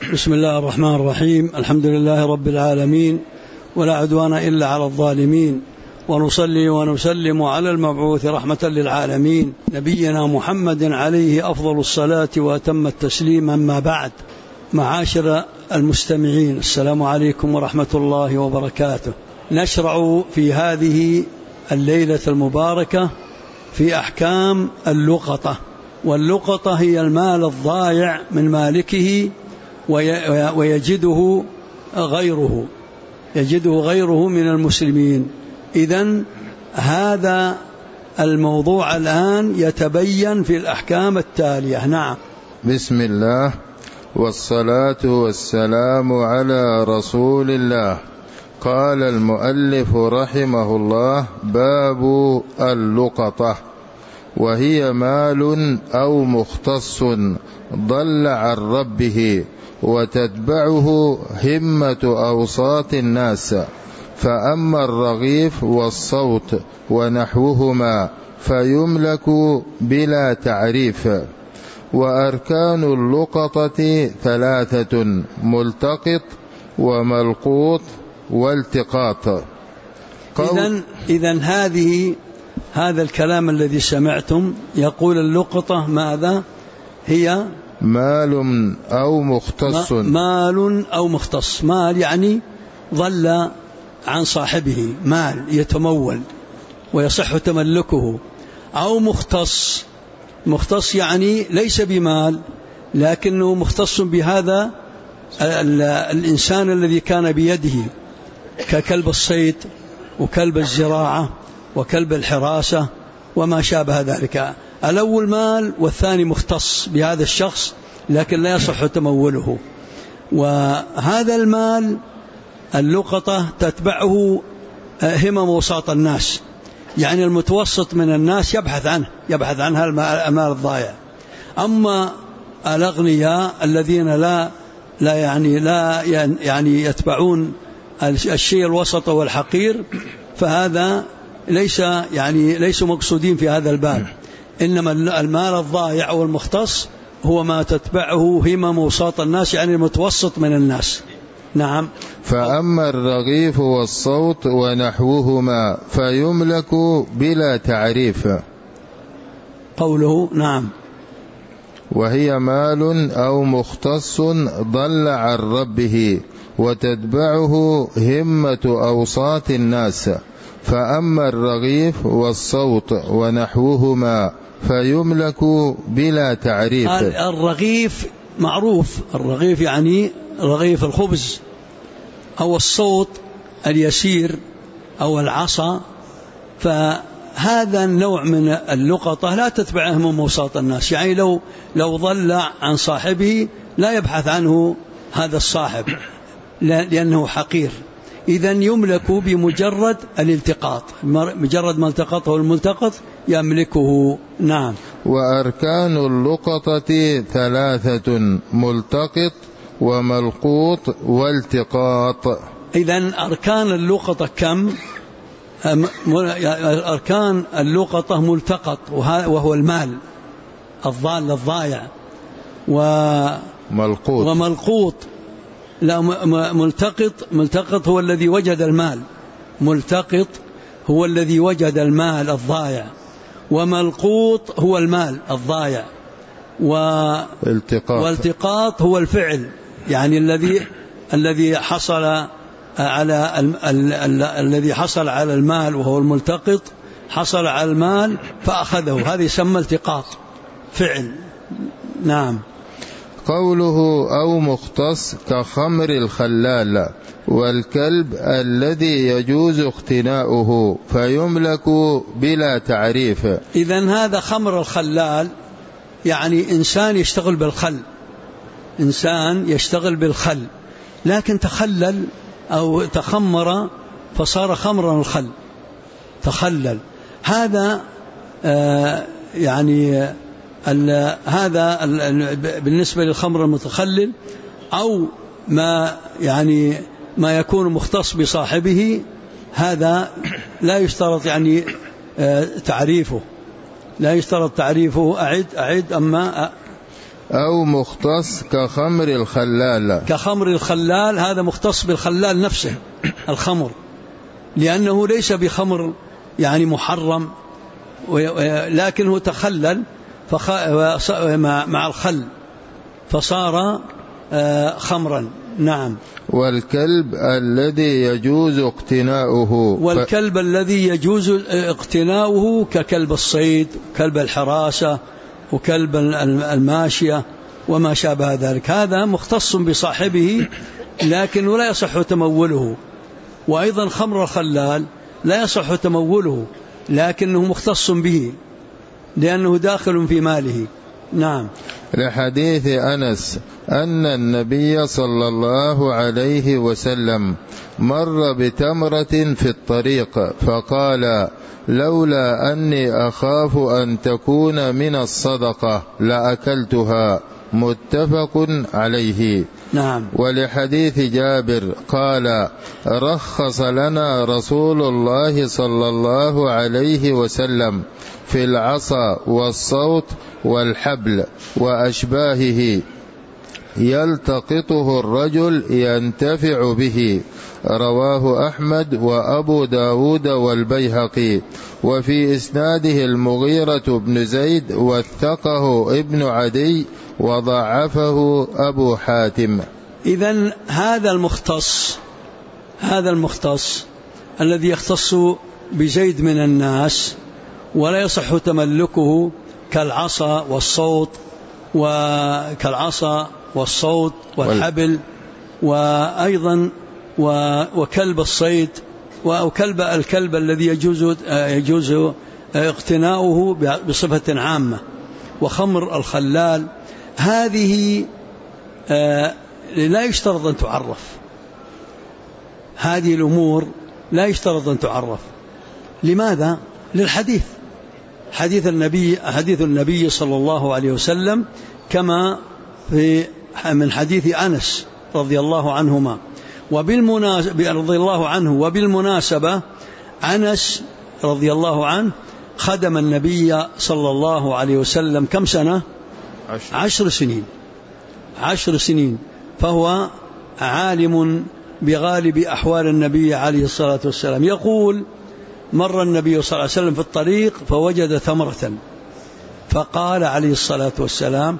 بسم الله الرحمن الرحيم. الحمد لله رب العالمين، ولا عدوان إلا على الظالمين، ونصلي ونسلم على المبعوث رحمة للعالمين نبينا محمد عليه أفضل الصلاة وأتم التسليم. أما بعد، معاشر المستمعين، السلام عليكم ورحمة الله وبركاته. نشرع في هذه الليلة المباركة في أحكام اللقطة. واللقطة هي المال الضائع من مالكه ويجده غيره من المسلمين. إذن هذا الموضوع الآن يتبين في الأحكام التالية. نعم. بسم الله والصلاة والسلام على رسول الله. قال المؤلف رحمه الله: باب اللقطة، وهي مال أو مختص ضل عن ربه وتتبعه همة أوساط الناس، فأما الرغيف والصوت ونحوهما فيملك بلا تعريف. وأركان اللقطة ثلاثة: ملتقط وملقوط والتقاط. إذن هذا الكلام الذي سمعتم يقول اللقطة ماذا هي؟ مال أو مختص. مال أو مختص. مال يعني ضل عن صاحبه، مال يتمول ويصح تملكه. أو مختص يعني ليس بمال لكنه مختص بهذا الإنسان الذي كان بيده، ككلب الصيد وكلب الزراعة وكلب الحراسة وما شابه ذلك. الأول مال والثاني مختص بهذا الشخص لكن لا يصح تموله. وهذا المال اللقطة تتبعه همم وساط الناس، يعني المتوسط من الناس يبحث عنها المال الضائع. أما الأغنياء الذين لا يتبعون الشيء الوسط والحقير، فهذا ليسوا مقصودين في هذا الباب. إنما المال الضائع والمختص هو ما تتبعه همم وساط الناس، يعني المتوسط من الناس. نعم. فأما الرغيف والصوت ونحوهما فيملك بلا تعريف. قوله نعم. وهي مال أو مختص ضل عن ربه وتتبعه همة أوساط الناس، فأما الرغيف والصوت ونحوهما فيملك بلا تعريف. الرغيف معروف، الرغيف يعني رغيف الخبز، أو الصوت اليسير أو العصا. فهذا النوع من اللقطة لا تتبعه همم وساط الناس، يعني لو ضل عن صاحبه لا يبحث عنه هذا الصاحب لأنه حقير. إذن يملك بمجرد الالتقاط، مجرد ما التقطه الملتقط يملكه. نعم. وأركان اللقطة ثلاثة: ملتقط وملقوط والتقاط. إذن أركان اللقطة كم؟ أركان اللقطة ملتقط وهو المال الضال الضائع، وملقوط لا ملتقط هو الذي وجد المال، ملتقط هو الذي وجد المال الضائع، وملقوط هو المال الضائع، والتقاط هو الفعل، يعني الذي حصل على المال وهو الملتقط، حصل على المال فأخذه، هذا يسمى التقاط فعل. نعم. قوله أو مختص كخمر الخلال والكلب الذي يجوز اقتناؤه فيملك بلا تعريف. إذن هذا خمر الخلال يعني إنسان يشتغل بالخل لكن تخلل أو تخمر فصار خمرا الخل، تخلل. هذا هذا بالنسبة للخمر المتخلل، أو ما يكون مختص بصاحبه، هذا لا يشترط تعريفه، أعد. أما أو مختص كخمر الخلال. كخمر الخلال، هذا مختص بالخلال نفسه الخمر، لأنه ليس بخمر يعني محرم، لكنه تخلل مع الخل فصار خمرا. نعم. والكلب الذي يجوز اقتناؤه، والكلب الذي يجوز اقتناؤه ككلب الصيد، كلب الحراسة، وكلب الماشية وما شابه ذلك، هذا مختص بصاحبه لكنه لا يصح تموله. وأيضا خمر الخلال لا يصح تموله لكنه مختص به لأنه داخل في ماله. نعم. لحديث أنس أن النبي صلى الله عليه وسلم مر بتمرة في الطريق فقال: لولا أني أخاف أن تكون من الصدقة لأكلتها، متفق عليه. نعم. ولحديث جابر قال: رخص لنا رسول الله صلى الله عليه وسلم في العصا والصوت والحبل وأشباهه يلتقطه الرجل ينتفع به. رواه أحمد وأبو داود والبيهقي. وفي إسناده المغيرة بن زيد وثقه ابن عدي وضعفه أبو حاتم. إذن هذا المختص الذي يختص بزيد من الناس ولا يصح تملكه كالعصا والصوت والحبل، وأيضا وكلب الصيد، الكلب الذي يجوز اقتناؤه بصفة عامة، وخمر الخلال، هذه لا يشترط أن تعرف. هذه الأمور لا يشترط أن تعرف. لماذا؟ للحديث، حديث النبي صلى الله عليه وسلم، كما من حديث أنس رضي الله عنهما وبالمناسبة أنس رضي الله عنه خدم النبي صلى الله عليه وسلم كم سنة؟ 10 سنين، فهو عالم بغالب أحوال النبي عليه الصلاة والسلام. يقول: مر النبي صلى الله عليه وسلم في الطريق فوجد ثمرة، فقال عليه الصلاة والسلام: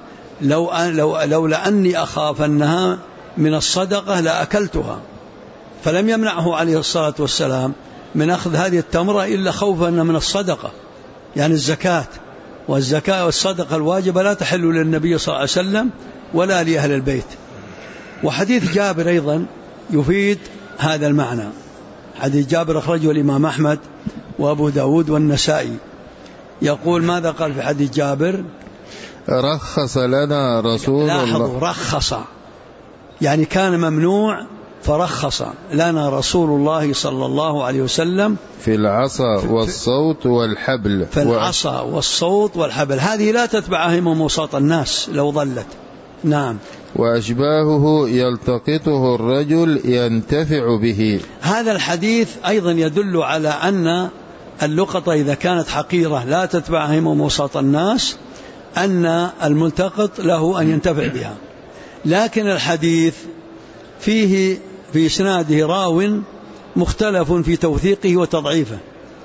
لولا أني أخاف أنها من الصدقة لأكلتها. فلم يمنعه عليه الصلاة والسلام من أخذ هذه التمرة إلا خوفا من الصدقة، يعني الزكاة، والزكاة والصدقة الواجبة لا تحل للنبي صلى الله عليه وسلم ولا لأهل البيت. وحديث جابر أيضا يفيد هذا المعنى. حديث جابر أخرجه الإمام أحمد وأبو داود والنسائي. يقول: ماذا قال في حديث جابر؟ رخص لنا رسول الله. لاحظوا، رخص يعني كان ممنوع، فرخص لنا رسول الله صلى الله عليه وسلم في العصا والصوت والحبل. في العصا والصوت والحبل، هذه لا تتبعها موساط الناس لو ضلت. نعم. وأشباهه يلتقطه الرجل ينتفع به. هذا الحديث أيضا يدل على أن اللقطة إذا كانت حقيرة لا تتبعها موساط الناس، أن الملتقط له أن ينتفع بها. لكن الحديث فيه في إسناده راو مختلف في توثيقه وتضعيفه،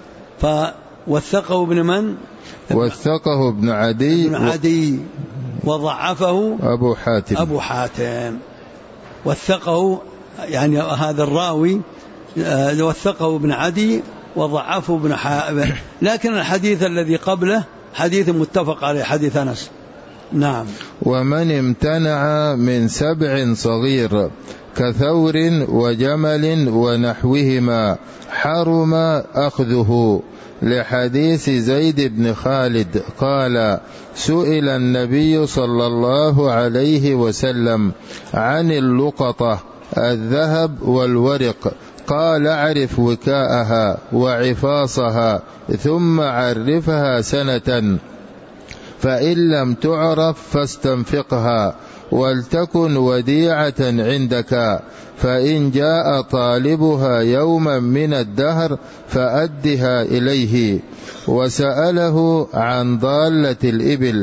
فوثقه ابن من؟ وثقه ابن عدي وضعفه أبو حاتم. وثقه يعني هذا الراوي وثقه ابن عدي وضعفه ابن حاتم، لكن الحديث الذي قبله حديث متفق عليه، حديث أنس. نعم. ومن امتنع من 7 صغير كثور وجمل ونحوهما حرم أخذه. لحديث زيد بن خالد قال: سئل النبي صلى الله عليه وسلم عن اللقطة الذهب والورق، قال: اعرف وكاءها وعفاصها ثم عرفها سنة، فإن لم تعرف فاستنفقها ولتكن وديعة عندك، فإن جاء طالبها يوما من الدهر فأدها إليه. وسأله عن ضالة الإبل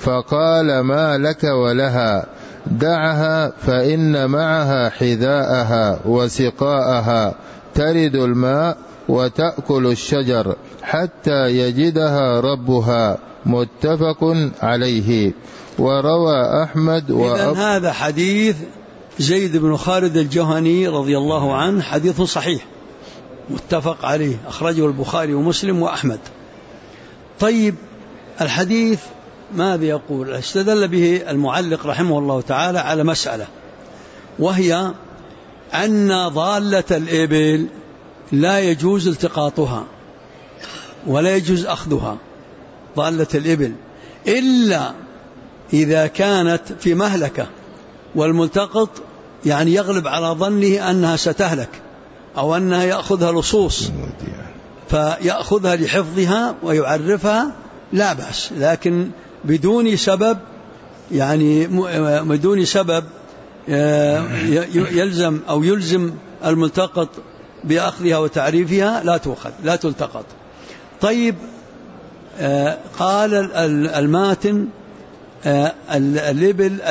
فقال ما لك ولها؟ دعها فإن معها حذاءها وسقاءها ترد الماء وتأكل الشجر حتى يجدها ربها. متفق عليه. وروى أحمد إذن هذا حديث زيد بن خالد الجهني رضي الله عنه حديث صحيح متفق عليه، أخرجه البخاري ومسلم وأحمد. طيب الحديث ماذا يقول؟ استدل به المعلق رحمه الله تعالى على مسألة، وهي أن ضالة الإبل لا يجوز التقاطها ولا يجوز أخذها، ضالة الإبل، إلا إذا كانت في مهلكة والملتقط يعني يغلب على ظنه أنها ستهلك أو أنها يأخذها لصوص فيأخذها لحفظها ويعرفها لا بأس، لكن بدون سبب، يعني بدون سبب يلزم أو يلزم الملتقط بأخذها وتعريفها لا تؤخذ لا تلتقط. طيب قال الماتن الإبل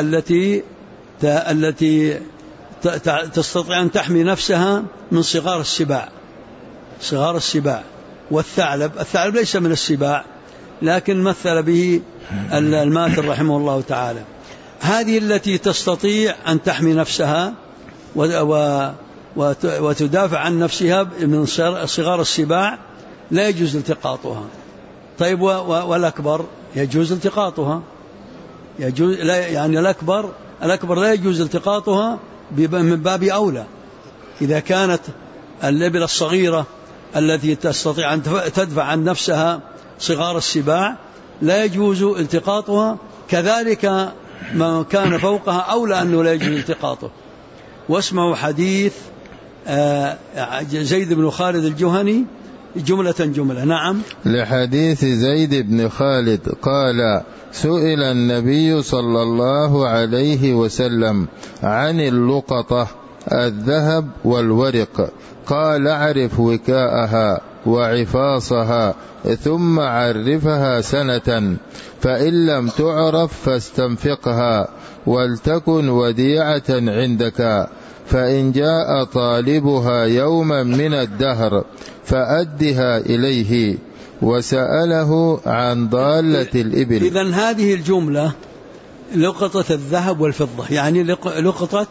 التي تستطيع أن تحمي نفسها من صغار السباع والثعلب ليس من السباع لكن مثل به الماتن رحمه الله تعالى. هذه التي تستطيع أن تحمي نفسها وتدافع عن نفسها من صغار السباع لا يجوز التقاطها. طيب والأكبر يجوز التقاطها، يجوز يعني الأكبر لا يجوز التقاطها من باب أولى. إذا كانت الإبل الصغيرة التي تستطيع أن تدفع عن نفسها صغار السباع لا يجوز التقاطها، كذلك ما كان فوقها أولى أنه لا يجوز التقاطه. واسمعوا حديث زيد بن خالد الجهني جملة. نعم. لحديث زيد بن خالد قال: سئل النبي صلى الله عليه وسلم عن اللقطة الذهب والورق، قال: اعرف وكاءها وعفاصها ثم عرفها سنة، فإن لم تعرف فاستنفقها ولتكن وديعة عندك، فإن جاء طالبها يوما من الدهر فأدها إليه. وسأله عن ضالة الإبل. إذن هذه الجملة لقطة الذهب والفضة، يعني لقطة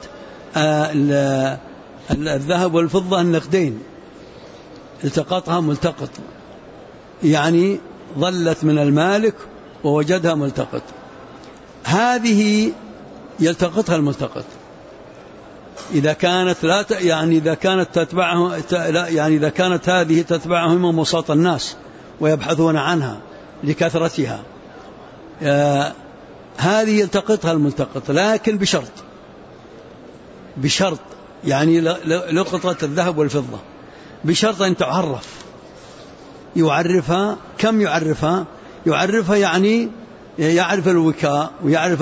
الذهب والفضة النقدين التقطها ملتقط، يعني ظلت من المالك ووجدها ملتقط، هذه يلتقطها الملتقط إذا كانت إذا كانت هذه تتبعهم من وسط الناس ويبحثون عنها لكثرتها، هذه يلتقطها الملتقط، لكن بشرط يعني لقطة الذهب والفضة بشرط أن تعرف. يعرفها كم؟ يعرفها يعني يعرف الوكاء ويعرف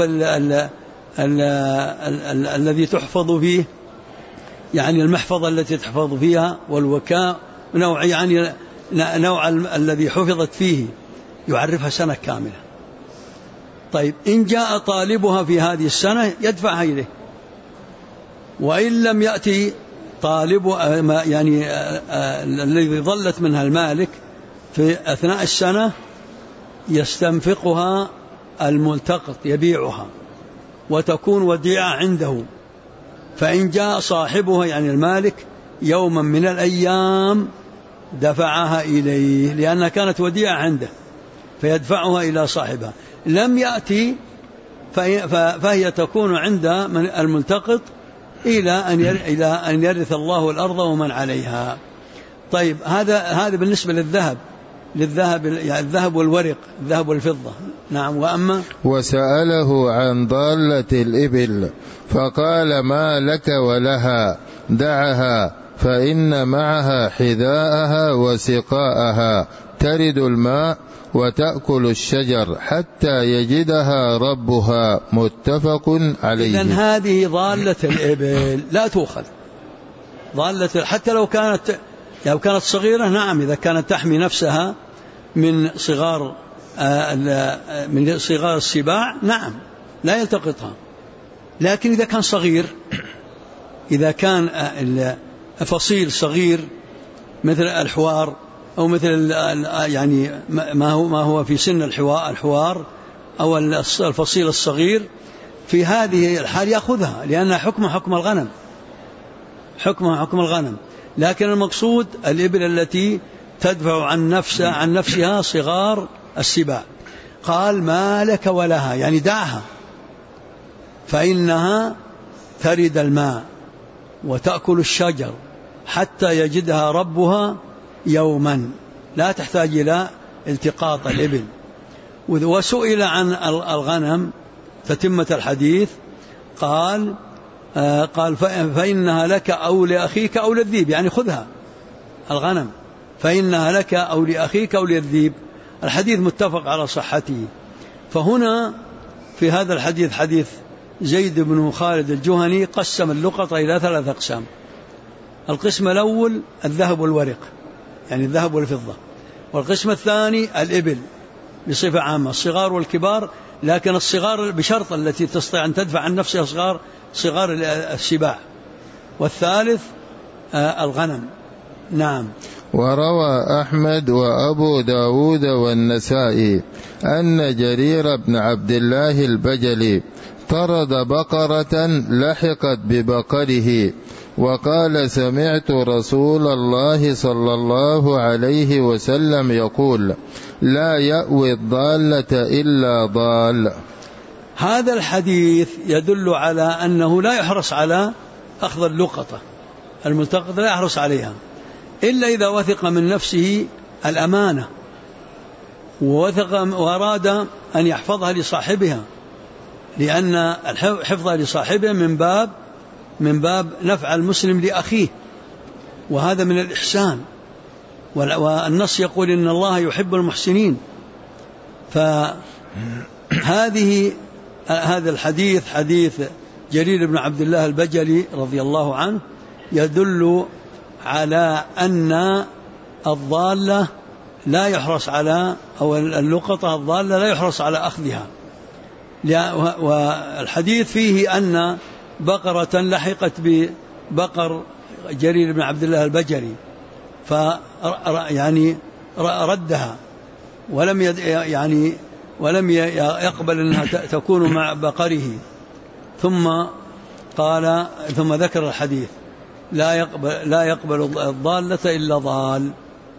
الذي تحفظ فيه، يعني المحفظة التي تحفظ فيها، والوكاء نوع يعني نوع الذي حفظت فيه، يعرفها سنة كاملة. طيب إن جاء طالبها في هذه السنة يدفعها إليه، وإن لم يأتي طالب يعني الذي ظلت منها المالك في أثناء السنة يستنفقها الملتقط يبيعها وتكون وديعة عنده، فإن جاء صاحبها يعني المالك يوما من الأيام دفعها إليه، لأنها كانت وديعة عنده فيدفعها إلى صاحبها. لم يأتي فهي تكون عند الملتقط إلى أن يرث الله الأرض ومن عليها. طيب هذا بالنسبة يعني الذهب والورق، الذهب والفضة. نعم. وسأله عن ضالة الإبل فقال: ما لك ولها؟ دعها فإن معها حذاءها وسقاءها ترد الماء وتأكل الشجر حتى يجدها ربها. متفق عليه. إذن هذه ضالة الإبل لا تؤخذ، حتى لو كانت صغيرة. نعم إذا كانت تحمي نفسها من صغار من صغار السباع نعم لا يلتقطها. لكن إذا كان صغير، إذا كان فصيل صغير مثل الحوار أو مثل يعني ما هو في سن الحوار أو الفصيل الصغير، في هذه الحال يأخذها، لأنها حكم الغنم، حكم الغنم. لكن المقصود الإبل التي تدفع عن نفسها صغار السباع. قال ما لك ولها، يعني دعها، فإنها ترد الماء وتأكل الشجر حتى يجدها ربها يوما، لا تحتاج إلى التقاط الإبل. وسئل عن الغنم تتمة الحديث، قال فإنها لك أو لأخيك أو للذيب، يعني خذها الغنم، فإنها لك أو لأخيك أو للذيب. الحديث متفق على صحته. فهنا في هذا الحديث، حديث زيد بن خالد الجهني، قسم اللقطة إلى 3 أقسام. القسم الأول الذهب والورق، يعني الذهب والفضة. والقسم الثاني الإبل بصفة عامة، الصغار والكبار، لكن الصغار بشرط التي تستطيع أن تدفع عن نفسها صغار السباع. والثالث الغنم. نعم. وروى أحمد وأبو داود والنسائي أن جرير بن عبد الله البجلي طرد بقرة لحقت ببقره، وقال سمعت رسول الله صلى الله عليه وسلم يقول لا يأوي الضالة إلا ضال. هذا الحديث يدل على أنه لا يحرص على أخذ اللقطة، الملتقط لا يحرص عليها إلا إذا وثق من نفسه الأمانة، وأراد أن يحفظها لصاحبها، لأن حفظها لصاحبه من باب نفع المسلم لأخيه، وهذا من الإحسان. والنص يقول إن الله يحب المحسنين. هذا الحديث، حديث جرير بن عبد الله البجلي رضي الله عنه، يدل على أن الضالة لا يحرص على، أو اللقطة الضالة لا يحرص على أخذها. والحديث فيه أن بقرة لحقت ببقر جرير بن عبد الله البجلي، يعني ردها ولم يقبل أنها تكون مع بقره. ثم ذكر الحديث لا يقبل الضالة إلا ضال.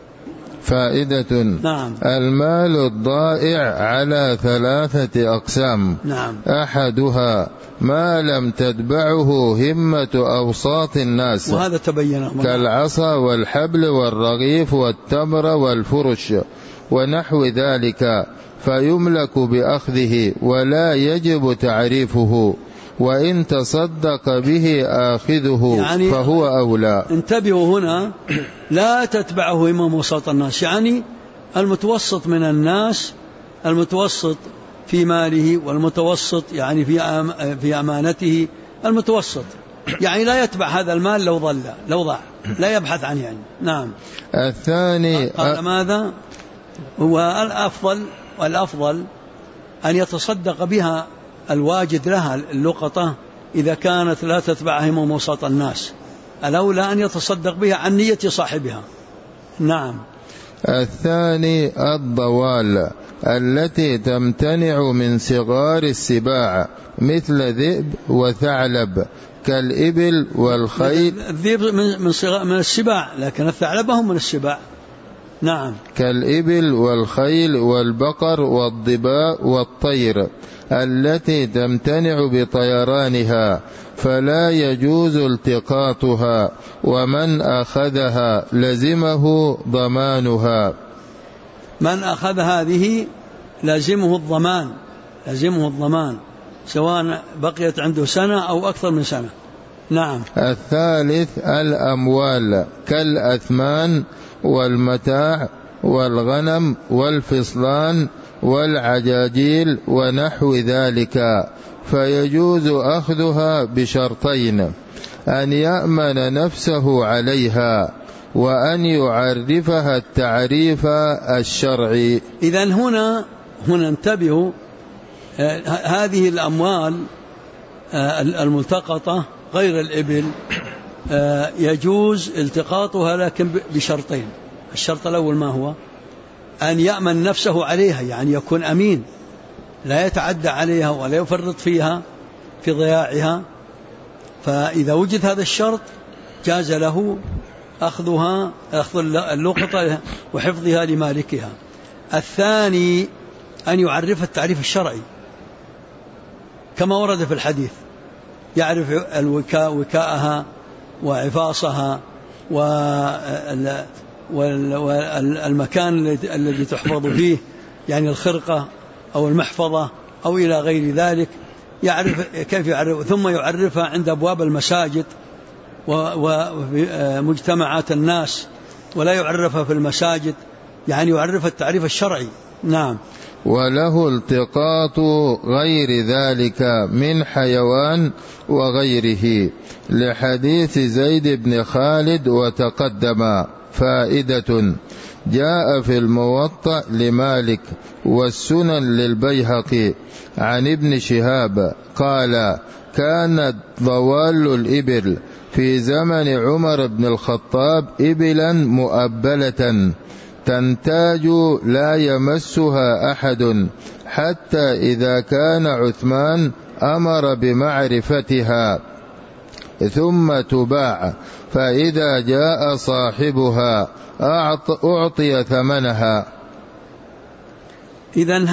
فائدة. نعم. المال الضائع على 3 أقسام. نعم. أحدها ما لم تتبعه همة أوساط الناس، وهذا تبين، كالعصا والحبل والرغيف والتمر والفرش ونحو ذلك، فيملك بأخذه ولا يجب تعريفه، وإن تصدق به آخذه يعني فهو أولى. انتبهوا هنا، لا تتبعه همم وسط الناس، يعني المتوسط من الناس، المتوسط في ماله، والمتوسط يعني في أمانته، المتوسط يعني لا يتبع هذا المال لو ضاع لا يبحث عنه يعني. نعم. الثاني قال ماذا هو الأفضل أن يتصدق بها الواجد لها اللقطة إذا كانت لا تتبع همم وسط الناس، الأولى أن يتصدق بها عن نية صاحبها. نعم. الثاني الضوال التي تمتنع من صغار السباع، مثل ذئب وثعلب، كالإبل والخيل. الذئب من السباع، لكن الثعلب هم من السباع. نعم. كالإبل والخيل والبقر والضباء والطير التي تمتنع بطيرانها، فلا يجوز التقاطها، ومن أخذها لزمه ضمانها. من أخذ هذه لازمه الضمان سواء بقيت عنده سنة أو أكثر من سنة. نعم. الثالث الأموال كالأثمان والمتاع والغنم والفصلان والعجاجيل ونحو ذلك، فيجوز أخذها بشرطين: أن يأمن نفسه عليها، وأن يعرفها التعريف الشرعي. إذن هنا هنا انتبهوا، هذه الأموال الملتقطة غير الإبل يجوز التقاطها، لكن بشرطين. الشرط الأول ما هو؟ أن يأمن نفسه عليها، يعني يكون أمين لا يتعدى عليها ولا يفرط فيها في ضياعها. فإذا وجد هذا الشرط جاز له أخذ اللقطة وحفظها لمالكها. الثاني أن يعرف التعريف الشرعي كما ورد في الحديث، يعرف وكاءها وعفاصها والمكان الذي تحفظ فيه، يعني الخرقة أو المحفظة أو إلى غير ذلك، يعرف كيف يعرف. ثم يعرفها عند أبواب المساجد ومجتمعات الناس، ولا يعرفها في المساجد، يعني يعرف التعريف الشرعي. نعم. وله التقاط غير ذلك من حيوان وغيره، لحديث زيد بن خالد وتقدم. فائدة: جاء في الموطأ لمالك والسنن للبيهقي عن ابن شهاب قال: كانت ضوال الإبل في زمن عمر بن الخطاب إبلا مؤبلة تنتاج لا يمسها أحد، حتى إذا كان عثمان أمر بمعرفتها ثم تباع، فإذا جاء صاحبها أعطي ثمنها. إذن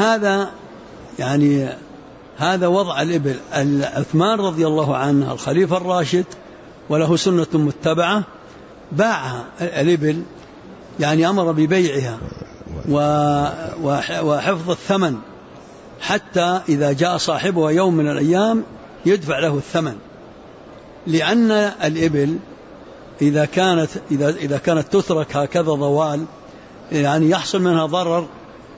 هذا وضع الإبل. عثمان رضي الله عنه الخليفة الراشد وله سنة متبعة باعها الإبل، يعني أمر ببيعها وحفظ الثمن حتى إذا جاء صاحبها يوم من الأيام يدفع له الثمن. لأن الإبل إذا كانت تترك هكذا ضوال، يعني يحصل منها ضرر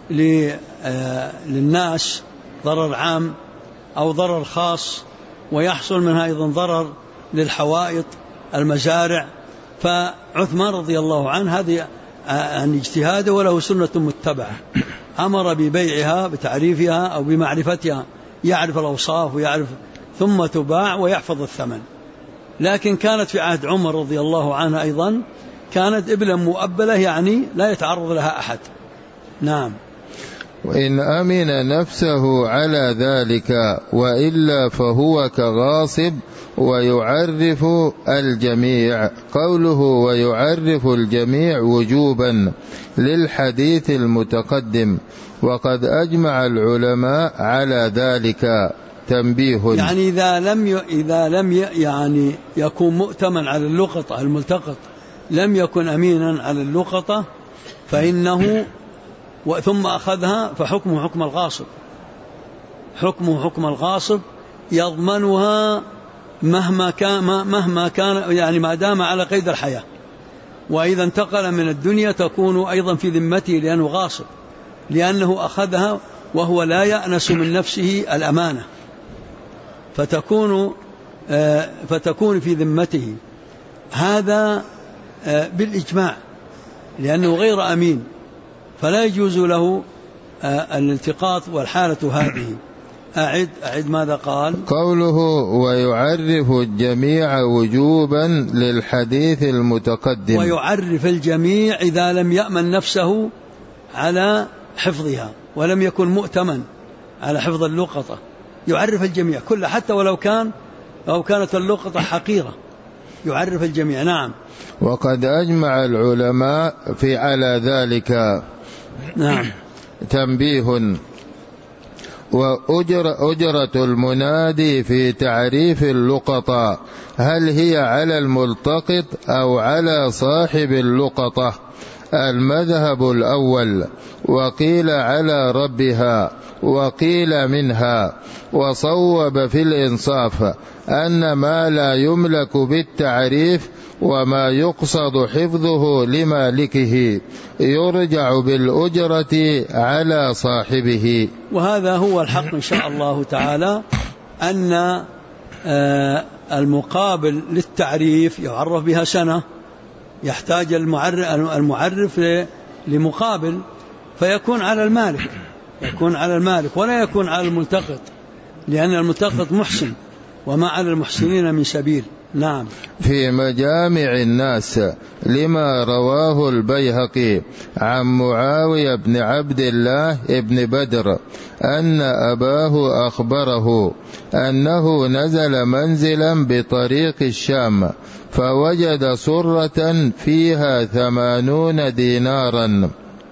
للناس، ضرر عام أو ضرر خاص، ويحصل منها أيضا ضرر للحوائط المزارع. فعثمان رضي الله عنه هذه عن اجتهاده وله سنة متبعة، أمر ببيعها بتعريفها أو بمعرفتها، يعرف الأوصاف ويعرف، ثم تباع ويحفظ الثمن. لكن كانت في عهد عمر رضي الله عنه أيضا كانت إبلا مؤبلة، يعني لا يتعرض لها أحد. نعم. وإن أمن نفسه على ذلك وإلا فهو كغاصب ويعرف الجميع. قوله ويعرف الجميع وجوبا للحديث المتقدم، وقد أجمع العلماء على ذلك. تنبيه: يعني إذا لم يعني يكون مؤتمن على اللقطة الملتقط، لم يكن أمينا على اللقطة، فإنه ثم أخذها فحكمه حكم الغاصب، حكمه حكم الغاصب، يضمنها مهما كان يعني ما دام على قيد الحياة. وإذا انتقل من الدنيا تكون أيضا في ذمته لأنه غاصب، لأنه أخذها وهو لا يأنس من نفسه الأمانة، فتكون في ذمته. هذا بالإجماع، لأنه غير أمين، فلا يجوز له الالتقاط. والحالة هذه أعد ماذا قال؟ قوله ويعرف الجميع وجوبا للحديث المتقدم. ويعرف الجميع إذا لم يأمن نفسه على حفظها ولم يكن مؤتمن على حفظ اللقطة، يعرف الجميع كله، حتى ولو كانت اللقطة حقيرة، يعرف الجميع. نعم. وقد أجمع العلماء على ذلك. نعم. تنبيه: وأجرة المنادي في تعريف اللقطة هل هي على الملتقط أو على صاحب اللقطة؟ المذهب الأول، وقيل على ربها وقيل منها. وصوب في الإنصاف أن ما لا يملك بالتعريف وما يقصد حفظه لمالكه يرجع بالأجرة على صاحبه. وهذا هو الحق إن شاء الله تعالى، أن المقابل للتعريف يعرف بها سنة، يحتاج المعرف لمقابل، فيكون على المالك يكون على المالك ولا يكون على الملتقط، لأن الملتقط محسن وما على المحسنين من سبيل. نعم. في مجامع الناس لما رواه البيهقي عن معاوية بن عبد الله بن بدر أن أباه أخبره أنه نزل منزلا بطريق الشام فوجد صرة فيها 80 دينارا،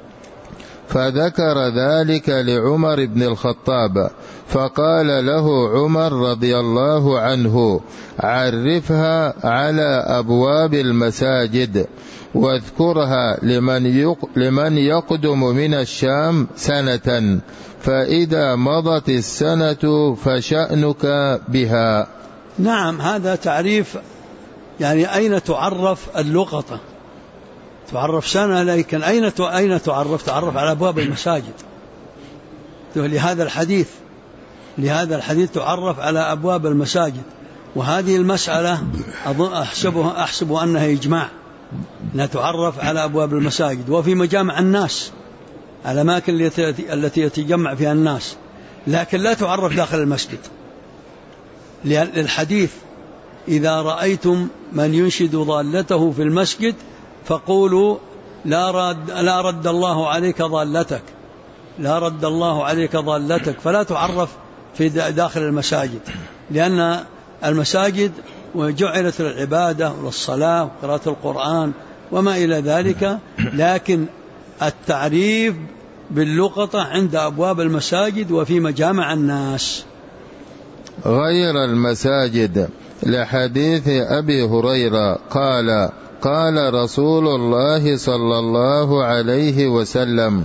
فذكر ذلك لعمر بن الخطاب، فقال له عمر رضي الله عنه: عرفها على أبواب المساجد واذكرها لمن يقدم من الشام سنة، فإذا مضت السنة فشأنك بها. نعم، هذا تعريف، يعني أين تعرف اللقطة؟ تعرف سنة، لكن أين تعرف على أبواب المساجد. لهذا الحديث تعرف على أبواب المساجد. وهذه المسألة أحسب أنها إجماع، أنها تعرف على أبواب المساجد وفي مجامع الناس، على الأماكن التي يتجمع فيها الناس، لكن لا تعرف داخل المسجد. لأن الحديث: إذا رأيتم من ينشد ضالته في المسجد فقولوا لا رد الله عليك ضالتك، لا رد الله عليك ضالتك. فلا تعرف في داخل المساجد، لأن المساجد جعلت للعبادة والصلاة وقراءة القرآن وما إلى ذلك، لكن التعريف باللقطة عند أبواب المساجد وفي مجامع الناس غير المساجد. لحديث أبي هريرة قال: قال رسول الله صلى الله عليه وسلم: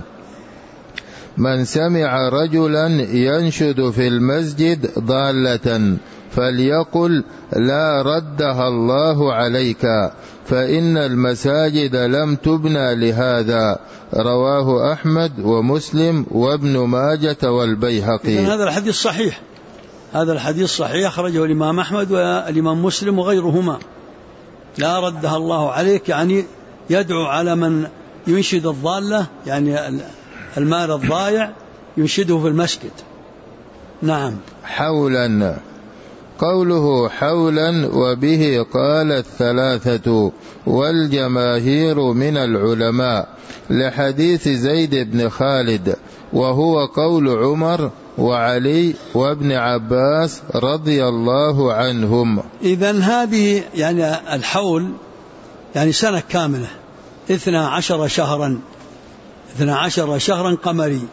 من سمع رجلا ينشد في المسجد ضالة فليقل لا ردها الله عليك، فإن المساجد لم تبنى لهذا. رواه أحمد ومسلم وابن ماجة والبيهقي. هذا الحديث صحيح، هذا الحديث صحيح، أخرجه الإمام أحمد والإمام مسلم وغيرهما. لا ردها الله عليك، يعني يدعو على من ينشد الضالة، يعني المال الضائع ينشده في المسجد. نعم. حولا، قوله حولا وبه قال الثلاثة والجماهير من العلماء، لحديث زيد بن خالد، وهو قول عمر وعلي وابن عباس رضي الله عنهم. إذن هذه يعني الحول يعني سنة كاملة، 12 شهرا قمري،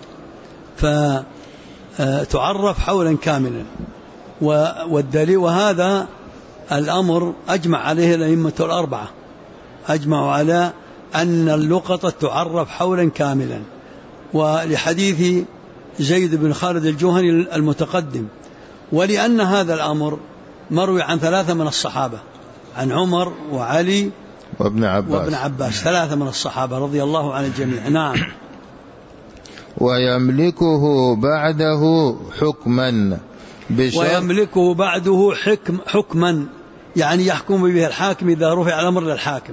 فتعرف حولا كاملا. والدليل، وهذا الأمر أجمع عليه الأئمة الأربعة، أجمعوا على أن اللقطة تعرف حولا كاملا. ولحديث زيد بن خالد الجهني المتقدم، ولأن هذا الأمر مروي عن 3 من الصحابة، عن عمر وعلي وابن عباس 3 من الصحابة رضي الله عن الجميع. نعم. ويملكه بعده حكما، ويملكه بعده حكما، يعني يحكم به الحاكم إذا رفع الأمر للحاكم.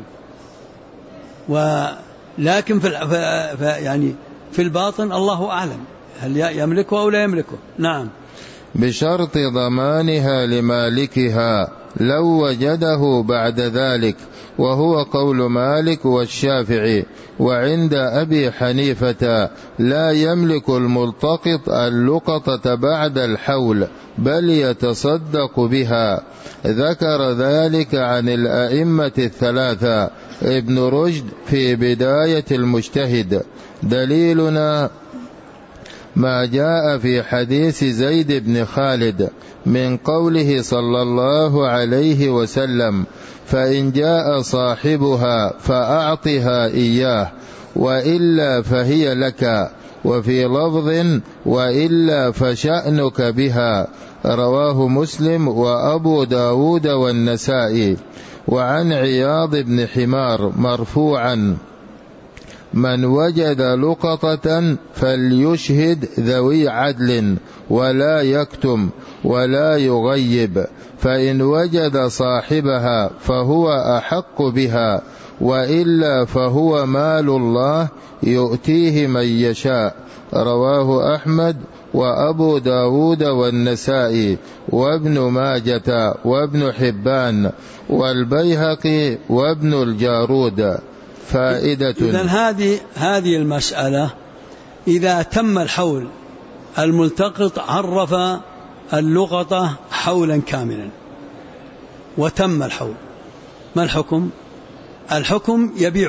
ولكن يعني في الباطن الله أعلم هل يملكه أو لا يملكه. نعم. بشرط ضمانها لمالكها لو وجده بعد ذلك، وهو قول مالك والشافعي. وعند أبي حنيفة لا يملك الملتقط اللقطة بعد الحول، بل يتصدق بها. ذكر ذلك عن الأئمة الثلاثة ابن رشد في بداية المجتهد. دليلنا ما جاء في حديث زيد بن خالد من قوله صلى الله عليه وسلم: فإن جاء صاحبها فأعطها إياه، وإلا فهي لك. وفي لفظ: وإلا فشأنك بها. رواه مسلم وأبو داود والنسائي. وعن عياض بن حمار مرفوعا: من وجد لقطة فليشهد ذوي عدل ولا يكتم ولا يغيب، فإن وجد صاحبها فهو أحق بها، وإلا فهو مال الله يؤتيه من يشاء. رواه أحمد وأبو داود والنسائي وابن ماجة وابن حبان والبيهقي وابن الجارود. فائدة. إذن هذه المسألة إذا تم الحول الملتقط عرف اللقطة حولا كاملا وتم الحول، ما الحكم؟ الحكم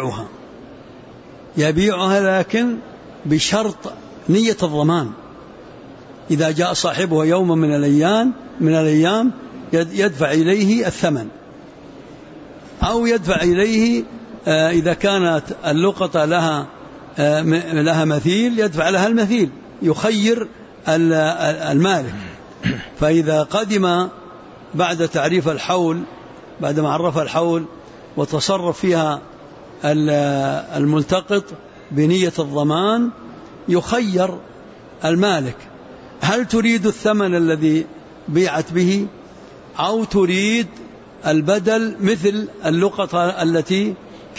يبيعها لكن بشرط نية الضمان. إذا جاء صاحبها يوما من الأيام يدفع إليه الثمن، أو يدفع إليه إذا كانت اللقطة لها مثيل يدفع لها المثيل، يخير المالك. فإذا قدم بعد تعريف الحول، بعد ما عرف الحول وتصرف فيها الملتقط بنية الضمان، يخير المالك هل تريد الثمن الذي بيعت به أو تريد البدل مثل اللقطة التي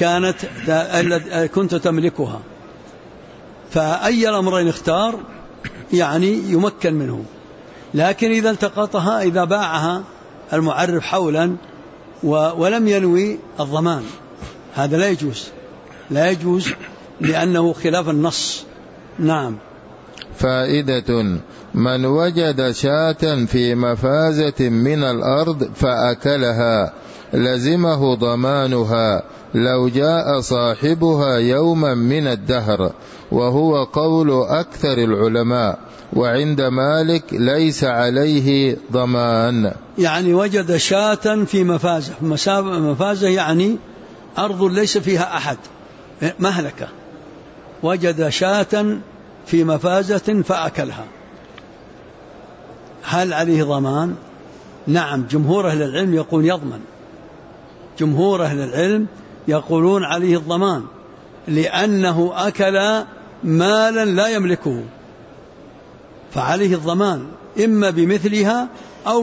كنت تملكها. فأي الأمرين اختار يعني يمكن منه. لكن إذا التقطها، إذا باعها المعرف حولا ولم ينوي الضمان، هذا لا يجوز لأنه خلاف النص. نعم. فائدة. من وجد شاة في مفازة من الأرض فأكلها لزمه ضمانها لو جاء صاحبها يوما من الدهر، وهو قول أكثر العلماء، وعند مالك ليس عليه ضمان. يعني وجد شاة في مفازة يعني أرض ليس فيها أحد، مهلكة، وجد شاة في مفازة فأكلها، هل عليه ضمان؟ نعم. جمهور أهل العلم يقول يضمن، جمهور أهل العلم يقولون عليه الضمان، لأنه أكل مالا لا يملكه، فعليه الضمان، إما بمثلها أو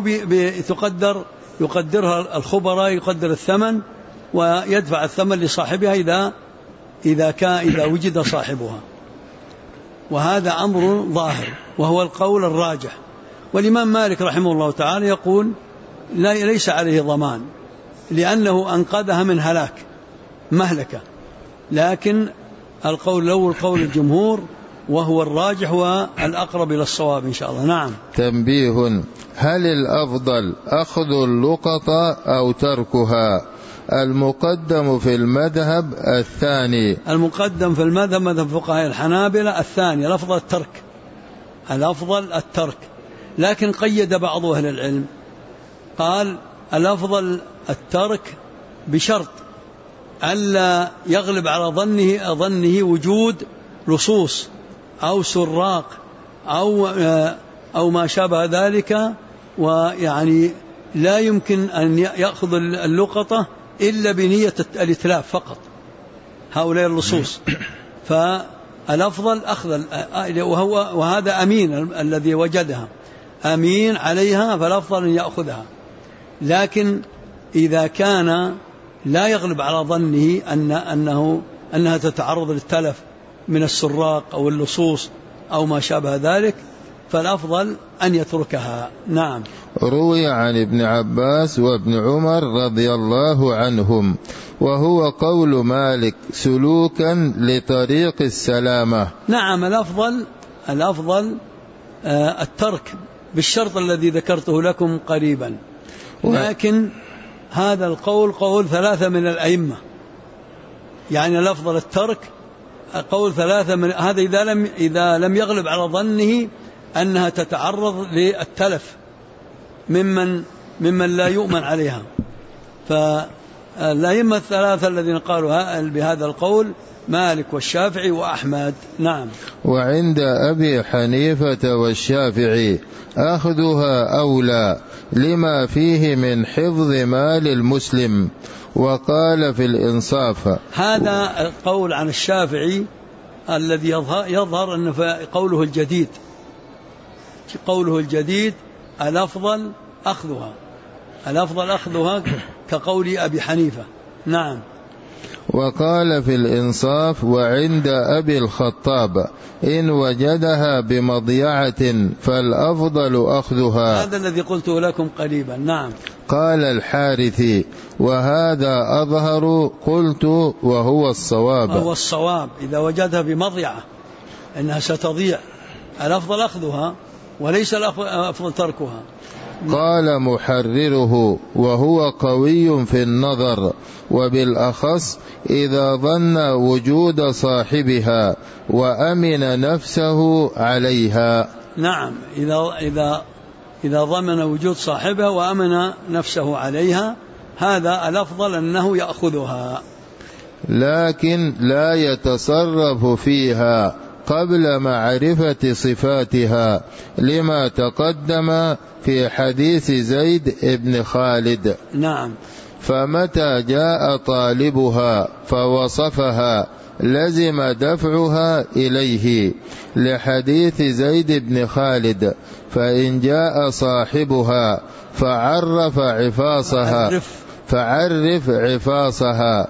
يقدرها الخبراء، يقدر الثمن ويدفع الثمن لصاحبها إذا وجد صاحبها. وهذا أمر ظاهر وهو القول الراجح. والإمام مالك رحمه الله تعالى يقول ليس عليه ضمان لأنه أنقذها من هلاك، مهلكة. لكن القول الأول قول الجمهور وهو الراجح والأقرب إلى الصواب إن شاء الله. نعم. تنبيه. هل الأفضل أخذ اللقطة أو تركها؟ المقدم في المذهب الثاني. المقدم في المذهب مذهب فقهاء الحنابلة الثاني، الأفضل الترك. لكن قيد بعض أهل العلم قال الأفضل الترك بشرط ألا يغلب على ظنه وجود لصوص أو سراق أو ما شابه ذلك، ويعني لا يمكن أن يأخذ اللقطة إلا بنية الإتلاف فقط هؤلاء اللصوص. فالأفضل أخذ، وهذا أمين الذي وجدها أمين عليها، فالأفضل أن يأخذها. لكن إذا كان لا يغلب على ظنه أنها تتعرض للتلف من السراق أو اللصوص أو ما شابه ذلك، فالأفضل أن يتركها. نعم. روي عن ابن عباس وابن عمر رضي الله عنهم، وهو قول مالك سلوكا لطريق السلامة. نعم. الأفضل الترك بالشرط الذي ذكرته لكم قريبا. لكن هذا القول قول ثلاثة من الأئمة، يعني الأفضل الترك قول ثلاثة من هذا إذا لم يغلب على ظنه أنها تتعرض للتلف ممن لا يؤمن عليها. فالأئمة الثلاثة الذين قالوا بهذا القول مالك والشافعي وأحمد. نعم. وعند أبي حنيفة والشافعي أخذها أولى لما فيه من حفظ مال المسلم. وقال في الإنصاف. هذا القول عن الشافعي الذي يظهر أن قوله الجديد الأفضل أخذها كقول أبي حنيفة. نعم. وقال في الإنصاف وعند أبي الخطاب إن وجدها بمضيعة فالأفضل أخذها. هذا الذي قلته لكم قريبا. نعم. قال الحارثي وهذا أظهر. قلت وهو الصواب. هو الصواب إذا وجدها بمضيعة أنها ستضيع الأفضل أخذها وليس الأفضل تركها. قال محرره وهو قوي في النظر وبالأخص إذا ظن وجود صاحبها وأمن نفسه عليها. نعم إذا ضمن وجود صاحبها وأمن نفسه عليها هذا الأفضل أنه يأخذها، لكن لا يتصرف فيها قبل معرفة صفاتها لما تقدم في حديث زيد بن خالد. نعم. فمتى جاء طالبها فوصفها لزم دفعها إليه لحديث زيد بن خالد. فإن جاء صاحبها فعرف عفاصها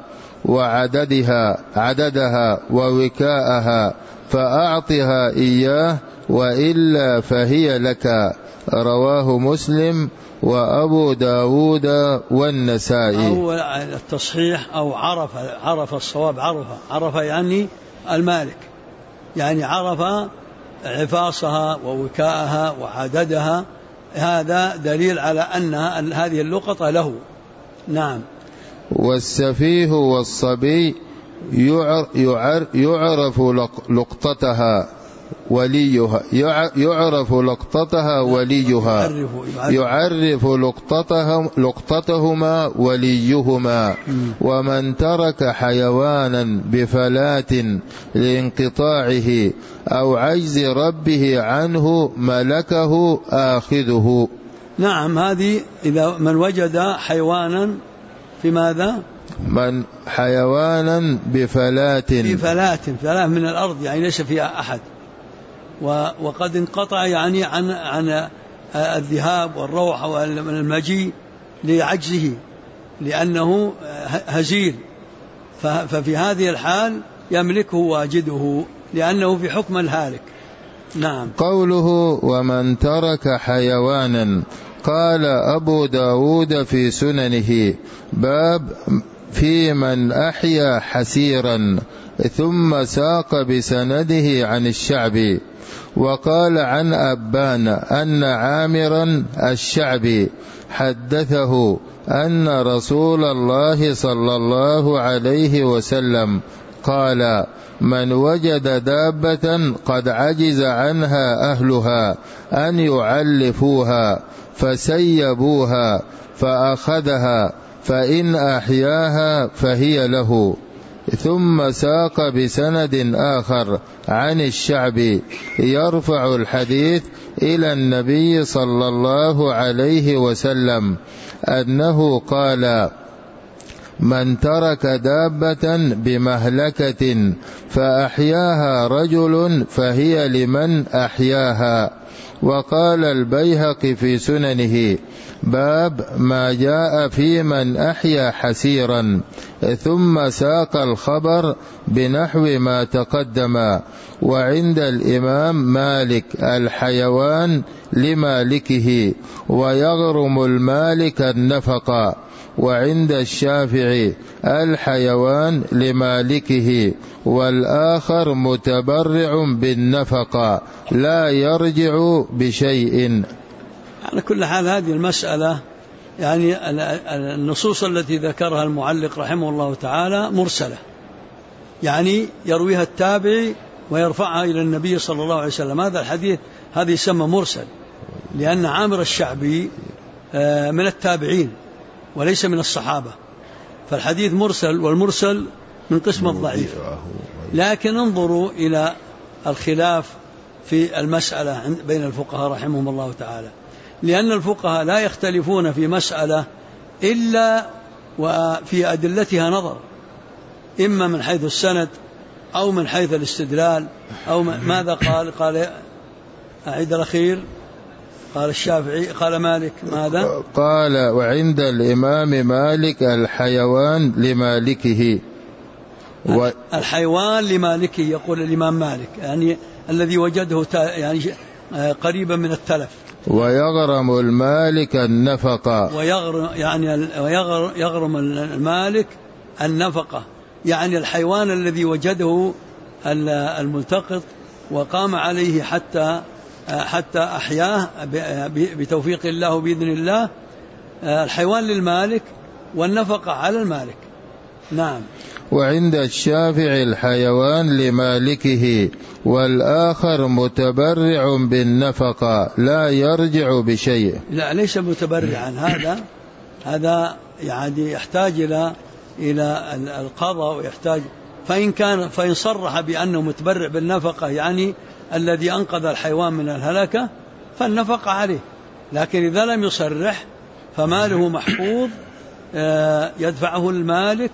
عددها ووكاءها فأعطها إياه وإلا فهي لك. رواه مسلم وأبو داود والنسائي. أو التصحيح أو عرف الصواب. عرف يعني المالك، يعني عرف عفاصها ووكاءها وعددها، هذا دليل على أن هذه اللقطة له. نعم. والسفيه والصبي يعرف لقطتها وليها يعرف لقطتهما وليهما. ومن ترك حيوانا بفلات لانقطاعه أو عجز ربه عنه ملكه آخذه. نعم. هذه إذا من وجد حيوانا في ماذا؟ من حيوانا بفلات من الأرض، يعني ليس فيها أحد، وقد انقطع يعني عن الذهاب والروح والمجيء لعجزه لأنه هزيل، ففي هذه الحال يملكه واجده لأنه في حكم الهالك. نعم. قوله ومن ترك حيوانا، قال أبو داود في سننه باب في من أحيا حسيرا، ثم ساق بسنده عن الشعبي. وقال عن أبان أن عامرا الشعبي حدثه أن رسول الله صلى الله عليه وسلم قال من وجد دابة قد عجز عنها أهلها أن يعلفوها فسيبوها فأخذها فإن أحياها فهي له. ثم ساق بسند آخر عن الشعبي يرفع الحديث إلى النبي صلى الله عليه وسلم أنه قال من ترك دابة بمهلكة فأحياها رجل فهي لمن أحياها. وقال البيهقي في سننه باب ما جاء في من أحيا حسيرا، ثم ساق الخبر بنحو ما تقدم. وعند الإمام مالك الحيوان لمالكه ويغرم المالك النفقة، وعند الشافعي الحيوان لمالكه والآخر متبرع بالنفقة لا يرجع بشيء. على كل حال هذه المسألة يعني النصوص التي ذكرها المعلق رحمه الله تعالى مرسلة، يعني يرويها التابعي ويرفعها إلى النبي صلى الله عليه وسلم. هذا الحديث هذا يسمى مرسل، لأن عامر الشعبي من التابعين وليس من الصحابة، فالحديث مرسل، والمرسل من قسم الضعيف. لكن انظروا إلى الخلاف في المسألة بين الفقهاء رحمهم الله تعالى، لأن الفقهاء لا يختلفون في مسألة إلا وفي أدلتها نظر، إما من حيث السند أو من حيث الاستدلال أو ماذا قال أعيد الأخير. قال الشافعي قال مالك ماذا؟ قال وعند الإمام مالك الحيوان لمالكه. الحيوان لمالكه، يقول الإمام مالك، يعني الذي وجده يعني قريبا من التلف. ويغرم المالك النفقة، ويغرم المالك النفقة، يعني الحيوان الذي وجده الملتقط وقام عليه حتى أحياه بتوفيق الله وبإذن الله. الحيوان للمالك والنفقة على المالك. نعم. وعند الشافعي الحيوان لمالكه، والآخر متبرع بالنفقة لا يرجع بشيء. لا، ليس متبرعا، هذا يعني يحتاج إلى القضاء، ويحتاج فإن صرح بأنه متبرع بالنفقة، يعني الذي أنقذ الحيوان من الهلكة، فالنفقة عليه. لكن إذا لم يصرح فماله محفوظ، يدفعه المالك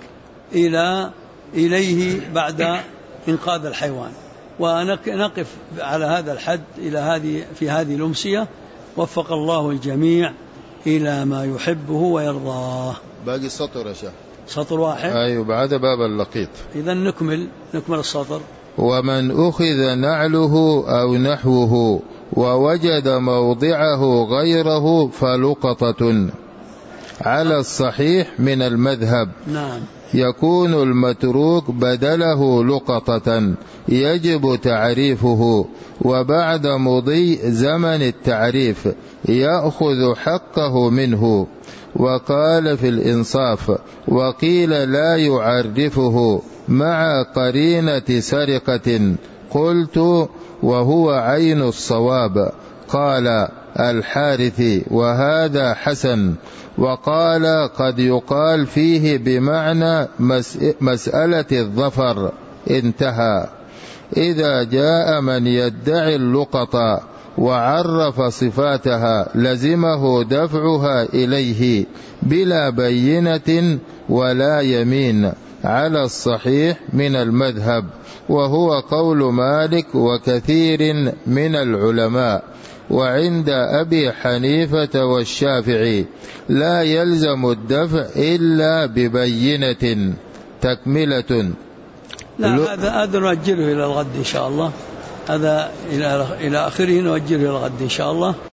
إليه بعد إنقاذ الحيوان. ونقف على هذا الحد في هذه الأمسية. وفق الله الجميع إلى ما يحبه ويرضاه. باقي السطر يا شيخ، سطر واحد. أيوة، بعد باب اللقيط. إذا نكمل السطر. ومن أخذ نعله أو نحوه ووجد موضعه غيره فلقطة على الصحيح من المذهب. نعم. يكون المتروك بدله لقطة يجب تعريفه، وبعد مضي زمن التعريف يأخذ حقه منه. وقال في الإنصاف: وقيل لا يعرفه مع قرينة سرقة. قلت: وهو عين الصواب. قال الحارثي: وهذا حسن. وقال: قد يقال فيه بمعنى مسألة الظفر. انتهى. إذا جاء من يدعي اللقطة وعرف صفاتها لزمه دفعها إليه بلا بينة ولا يمين على الصحيح من المذهب، وهو قول مالك وكثير من العلماء. وعند أبي حنيفة والشافعي لا يلزم الدفع إلا ببينة. تكملة. لا، هذا نؤجله إلى الغد إن شاء الله. هذا إلى آخره نؤجله إلى الغد إن شاء الله.